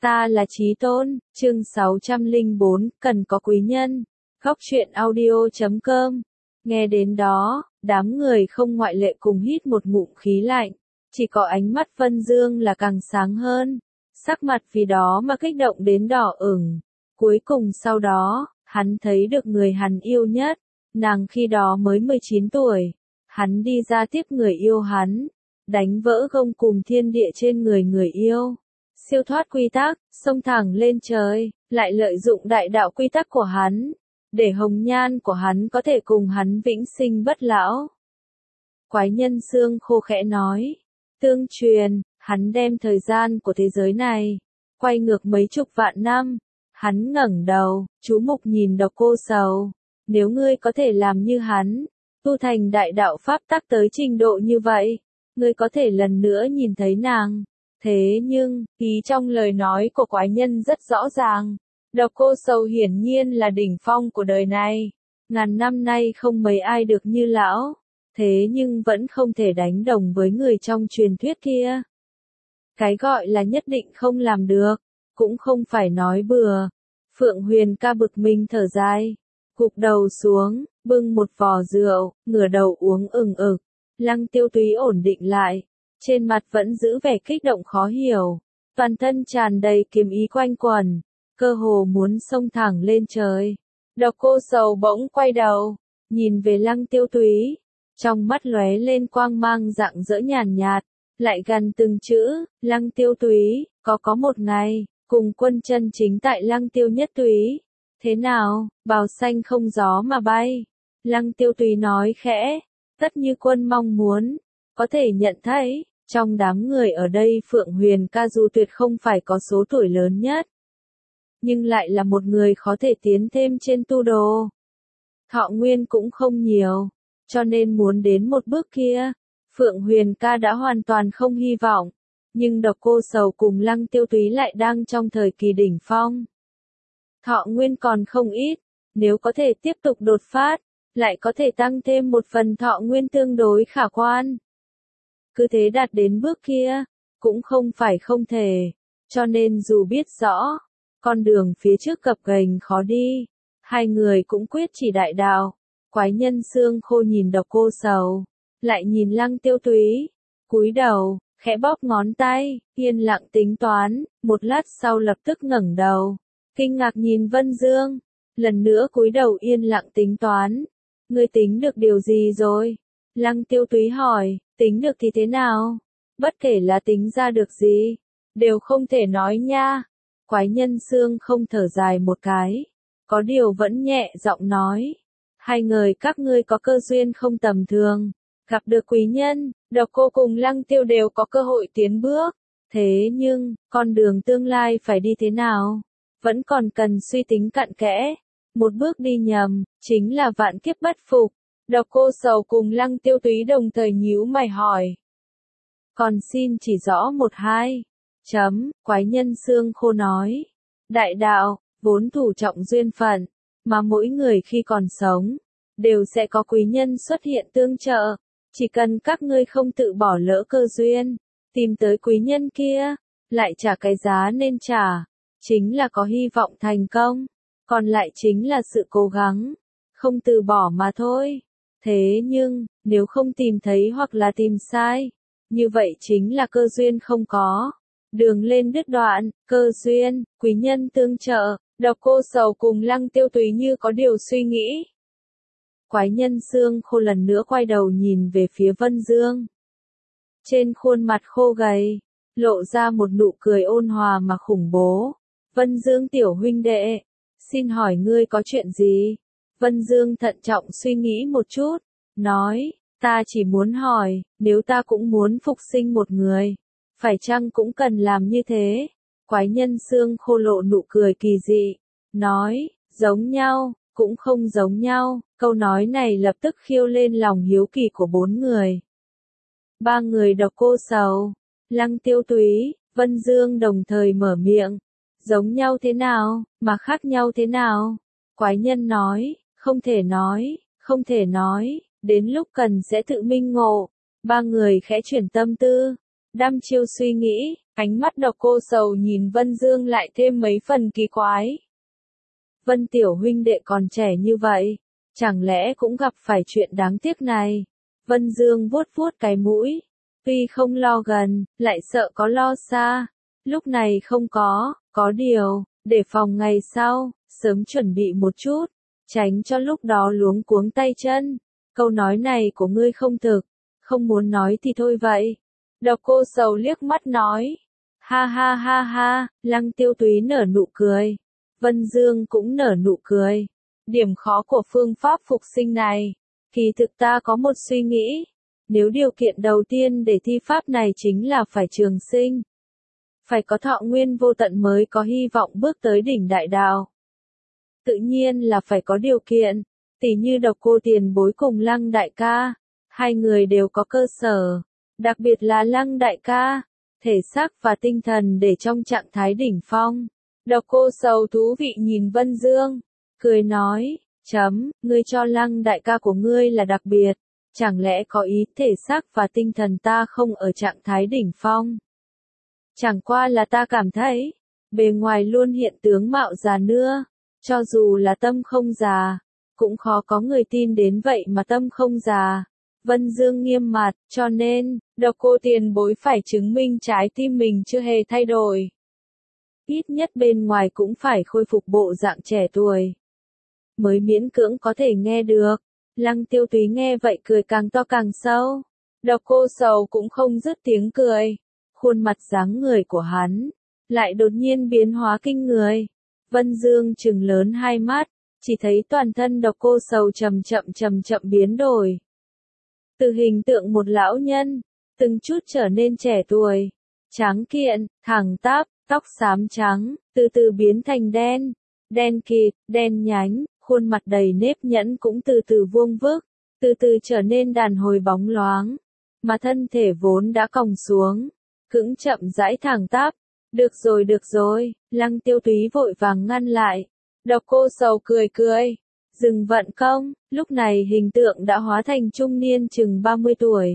Ta là Chí Tôn, chương 604, cần có quý nhân. Góc truyện audio.com. Nghe đến đó, đám người không ngoại lệ cùng hít một ngụm khí lạnh. Chỉ có ánh mắt Vân Dương là càng sáng hơn. Sắc mặt vì đó mà kích động đến đỏ ửng. Cuối cùng sau đó, hắn thấy được người hắn yêu nhất. Nàng khi đó mới 19 tuổi. Hắn đi ra tiếp người yêu hắn. Đánh vỡ gông cùm thiên địa trên người yêu. Siêu thoát quy tắc, xông thẳng lên trời, lại lợi dụng đại đạo quy tắc của hắn, để hồng nhan của hắn có thể cùng hắn vĩnh sinh bất lão. Quái nhân xương khô khẽ nói, tương truyền, hắn đem thời gian của thế giới này, quay ngược mấy chục vạn năm. Hắn ngẩng đầu, chú mục nhìn Độc Cô Sầu, nếu ngươi có thể làm như hắn, tu thành đại đạo pháp tắc tới trình độ như vậy, ngươi có thể lần nữa nhìn thấy nàng. Thế nhưng, ý trong lời nói của quái nhân rất rõ ràng. Độc Cô Sầu hiển nhiên là đỉnh phong của đời này. Ngàn năm nay không mấy ai được như lão. Thế nhưng vẫn không thể đánh đồng với người trong truyền thuyết kia. Cái gọi là nhất định không làm được. Cũng không phải nói bừa. Phượng Huyền ca bực mình thở dài. Gục đầu xuống, bưng một vò rượu, ngửa đầu uống ừng ực. Lăng Tiêu Túy ổn định lại. Trên mặt vẫn giữ vẻ kích động khó hiểu, toàn thân tràn đầy kiếm ý quanh quẩn, cơ hồ muốn xông thẳng lên trời. Độc Cô Sầu bỗng quay đầu, nhìn về Lăng Tiêu Túy, trong mắt lóe lên quang mang rạng rỡ nhàn nhạt, lại gần từng chữ, Lăng Tiêu Túy, có một ngày, cùng quân chân chính tại Lăng Tiêu Nhất Túy. Thế nào, bào xanh không gió mà bay. Lăng Tiêu Túy nói khẽ, tất như quân mong muốn, có thể nhận thấy. Trong đám người ở đây Phượng Huyền ca dù tuyệt không phải có số tuổi lớn nhất, nhưng lại là một người khó thể tiến thêm trên tu đồ. Thọ nguyên cũng không nhiều, cho nên muốn đến một bước kia, Phượng Huyền ca đã hoàn toàn không hy vọng, nhưng Độc Cô Sầu cùng Lăng Tiêu Túy lại đang trong thời kỳ đỉnh phong. Thọ nguyên còn không ít, nếu có thể tiếp tục đột phát, lại có thể tăng thêm một phần thọ nguyên tương đối khả quan. Cứ thế đạt đến bước kia, cũng không phải không thể, cho nên dù biết rõ, con đường phía trước gập ghềnh khó đi, hai người cũng quyết chỉ đại đạo. Quái nhân xương khô nhìn Độc Cô Sầu, lại nhìn Lăng Tiêu Túy, cúi đầu, khẽ bóp ngón tay, yên lặng tính toán, một lát sau lập tức ngẩng đầu, kinh ngạc nhìn Vân Dương, lần nữa cúi đầu yên lặng tính toán. Ngươi tính được điều gì rồi? Lăng Tiêu Túy hỏi. Tính được thì thế nào? Bất kể là tính ra được gì, đều không thể nói nha. Quái nhân xương không thở dài một cái, có điều vẫn nhẹ giọng nói. Hai người các ngươi có cơ duyên không tầm thường, gặp được quý nhân, Độc Cô cùng Lăng Tiêu đều có cơ hội tiến bước. Thế nhưng, con đường tương lai phải đi thế nào? Vẫn còn cần suy tính cặn kẽ. Một bước đi nhầm, chính là vạn kiếp bất phục. Độc Cô Sầu cùng Lăng Tiêu Túy đồng thời nhíu mày hỏi. Còn xin chỉ rõ một hai. Quái nhân xương khô nói. Đại đạo, vốn thủ trọng duyên phận, mà mỗi người khi còn sống, đều sẽ có quý nhân xuất hiện tương trợ. Chỉ cần các ngươi không tự bỏ lỡ cơ duyên, tìm tới quý nhân kia, lại trả cái giá nên trả, chính là có hy vọng thành công, còn lại chính là sự cố gắng, không từ bỏ mà thôi. Thế nhưng, nếu không tìm thấy hoặc là tìm sai, như vậy chính là cơ duyên không có. Đường lên đứt đoạn, cơ duyên, quý nhân tương trợ. Độc Cô Sầu cùng Lăng Tiêu Túy như có điều suy nghĩ. Quái nhân xương khô lần nữa quay đầu nhìn về phía Vân Dương. Trên khuôn mặt khô gầy, lộ ra một nụ cười ôn hòa mà khủng bố. Vân Dương tiểu huynh đệ, xin hỏi ngươi có chuyện gì? Vân Dương thận trọng suy nghĩ một chút, nói, ta chỉ muốn hỏi, nếu ta cũng muốn phục sinh một người, phải chăng cũng cần làm như thế? Quái nhân xương khô lộ nụ cười kỳ dị, nói, giống nhau, cũng không giống nhau. Câu nói này lập tức khiêu lên lòng hiếu kỳ của bốn người. Ba người Độc Cô Sầu, Lăng Tiêu Túy, Vân Dương đồng thời mở miệng. Giống nhau thế nào, mà khác nhau thế nào? Quái nhân nói, không thể nói, đến lúc cần sẽ tự minh ngộ. Ba người khẽ chuyển tâm tư, Đăm chiêu suy nghĩ, ánh mắt Độc Cô Sầu nhìn Vân Dương lại thêm mấy phần kỳ quái. Vân tiểu huynh đệ còn trẻ như vậy, chẳng lẽ cũng gặp phải chuyện đáng tiếc này? Vân Dương vuốt vuốt cái mũi, tuy không lo gần, lại sợ có lo xa. Lúc này không có điều, để phòng ngày sau, sớm chuẩn bị một chút, tránh cho lúc đó luống cuống tay chân. Câu nói này của ngươi không thực, không muốn nói thì thôi vậy. Độc Cô Sầu liếc mắt nói, ha ha ha ha, Lăng Tiêu Túy nở nụ cười. Vân Dương cũng nở nụ cười. Điểm khó của phương pháp phục sinh này, kỳ thực ta có một suy nghĩ. Nếu điều kiện đầu tiên để thi pháp này chính là phải trường sinh, phải có thọ nguyên vô tận mới có hy vọng bước tới đỉnh đại đạo. Tự nhiên là phải có điều kiện, tỉ như Độc Cô tiền bối cùng Lăng đại ca, hai người đều có cơ sở, đặc biệt là Lăng đại ca, thể xác và tinh thần để trong trạng thái đỉnh phong. Độc Cô Sầu thú vị nhìn Vân Dương, cười nói, ngươi cho Lăng đại ca của ngươi là đặc biệt, chẳng lẽ có ý thể xác và tinh thần ta không ở trạng thái đỉnh phong? Chẳng qua là ta cảm thấy, bề ngoài luôn hiện tướng mạo già nua, cho dù là tâm không già, cũng khó có người tin đến vậy mà tâm không già. Vân Dương nghiêm mặt, cho nên, Độc Cô tiền bối phải chứng minh trái tim mình chưa hề thay đổi. Ít nhất bên ngoài cũng phải khôi phục bộ dạng trẻ tuổi, mới miễn cưỡng có thể nghe được. Lăng Tiêu Túy nghe vậy cười càng to càng sâu. Độc Cô Sầu cũng không dứt tiếng cười. Khuôn mặt dáng người của hắn lại đột nhiên biến hóa kinh người. Vân Dương trừng lớn hai mắt, chỉ thấy toàn thân Độc Cô Sầu chậm chậm biến đổi. Từ hình tượng một lão nhân, từng chút trở nên trẻ tuổi, tráng kiện, thẳng tắp, tóc xám trắng, từ từ biến thành đen, đen kịt, đen nhánh, khuôn mặt đầy nếp nhẫn cũng từ từ vuông vức, từ từ trở nên đàn hồi bóng loáng, mà thân thể vốn đã còng xuống, cũng chậm rãi thẳng tắp. Được rồi, Lăng Tiêu Túy vội vàng ngăn lại. Độc Cô Sầu cười cười, dừng vận công, lúc này hình tượng đã hóa thành trung niên chừng 30 tuổi.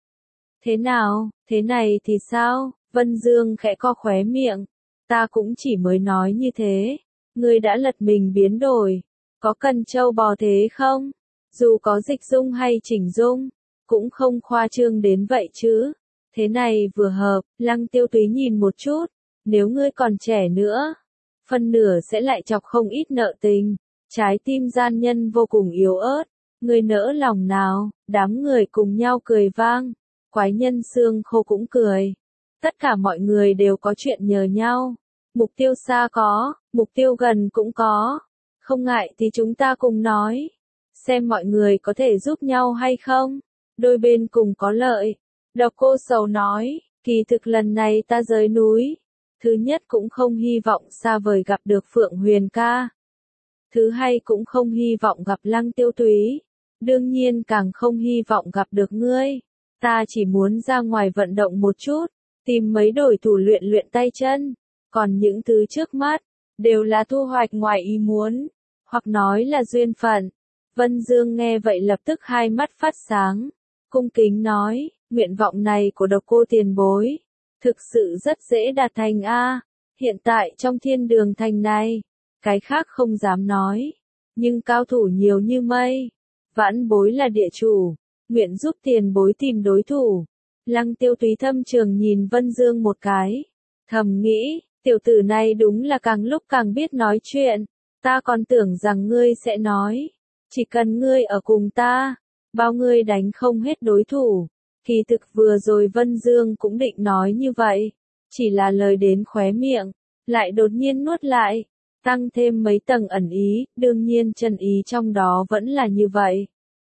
Thế nào, thế này thì sao? Vân Dương khẽ co khóe miệng. Ta cũng chỉ mới nói như thế. Ngươi đã lật mình biến đổi. Có cần trâu bò thế không? Dù có dịch dung hay chỉnh dung, cũng không khoa trương đến vậy chứ. Thế này vừa hợp, Lăng Tiêu Túy nhìn một chút. Nếu ngươi còn trẻ nữa, phân nửa sẽ lại chọc không ít nợ tình. Trái tim gian nhân vô cùng yếu ớt. Ngươi nỡ lòng nào? Đám người cùng nhau cười vang. Quái nhân xương khô cũng cười. Tất cả mọi người đều có chuyện nhờ nhau. Mục tiêu xa có, mục tiêu gần cũng có. Không ngại thì chúng ta cùng nói. Xem mọi người có thể giúp nhau hay không. Đôi bên cùng có lợi. Độc Cô Sầu nói, kỳ thực lần này ta rời núi. Thứ nhất cũng không hy vọng xa vời gặp được Phượng Huyền ca. Thứ hai cũng không hy vọng gặp Lăng Tiêu Túy. Đương nhiên càng không hy vọng gặp được ngươi. Ta chỉ muốn ra ngoài vận động một chút, tìm mấy đổi thủ luyện luyện tay chân. Còn những thứ trước mắt, đều là thu hoạch ngoài ý muốn, hoặc nói là duyên phận. Vân Dương nghe vậy lập tức hai mắt phát sáng, cung kính nói, nguyện vọng này của Độc Cô tiền bối, thực sự rất dễ đạt thành a. Hiện tại trong Thiên Đường thành này, cái khác không dám nói, nhưng cao thủ nhiều như mây. Vãn bối là địa chủ, nguyện giúp tiền bối tìm đối thủ. Lăng Tiêu Túy thâm trường nhìn Vân Dương một cái, thầm nghĩ, tiểu tử này đúng là càng lúc càng biết nói chuyện. Ta còn tưởng rằng ngươi sẽ nói, chỉ cần ngươi ở cùng ta, bao ngươi đánh không hết đối thủ. Kỳ thực vừa rồi Vân Dương cũng định nói như vậy, chỉ là lời đến khóe miệng, lại đột nhiên nuốt lại, tăng thêm mấy tầng ẩn ý, đương nhiên chân ý trong đó vẫn là như vậy.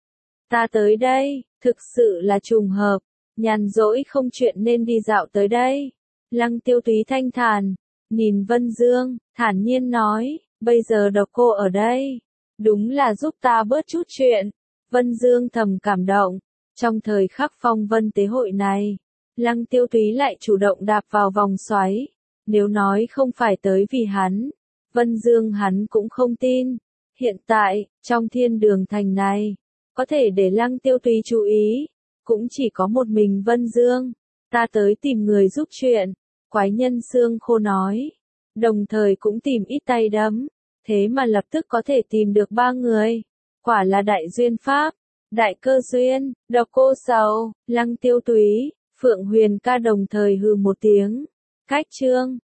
Ta tới đây, thực sự là trùng hợp, nhàn rỗi không chuyện nên đi dạo tới đây. Lăng Tiêu Túy thanh thản, nhìn Vân Dương, thản nhiên nói, bây giờ Độc Cô ở đây, đúng là giúp ta bớt chút chuyện. Vân Dương thầm cảm động, trong thời khắc phong vân tế hội này, Lăng Tiêu Túy lại chủ động đạp vào vòng xoáy. Nếu nói không phải tới vì hắn, Vân Dương hắn cũng không tin. Hiện tại, trong Thiên Đường thành này, có thể để Lăng Tiêu Túy chú ý, cũng chỉ có một mình Vân Dương. Ta tới tìm người giúp chuyện, quái nhân xương khô nói. Đồng thời cũng tìm ít tay đấm, thế mà lập tức có thể tìm được 3 người. Quả là đại duyên pháp, đại cơ duyên, Độc Cô Sầu, Lăng Tiêu Túy, Phượng Huyền ca đồng thời hừ một tiếng. Khách trương.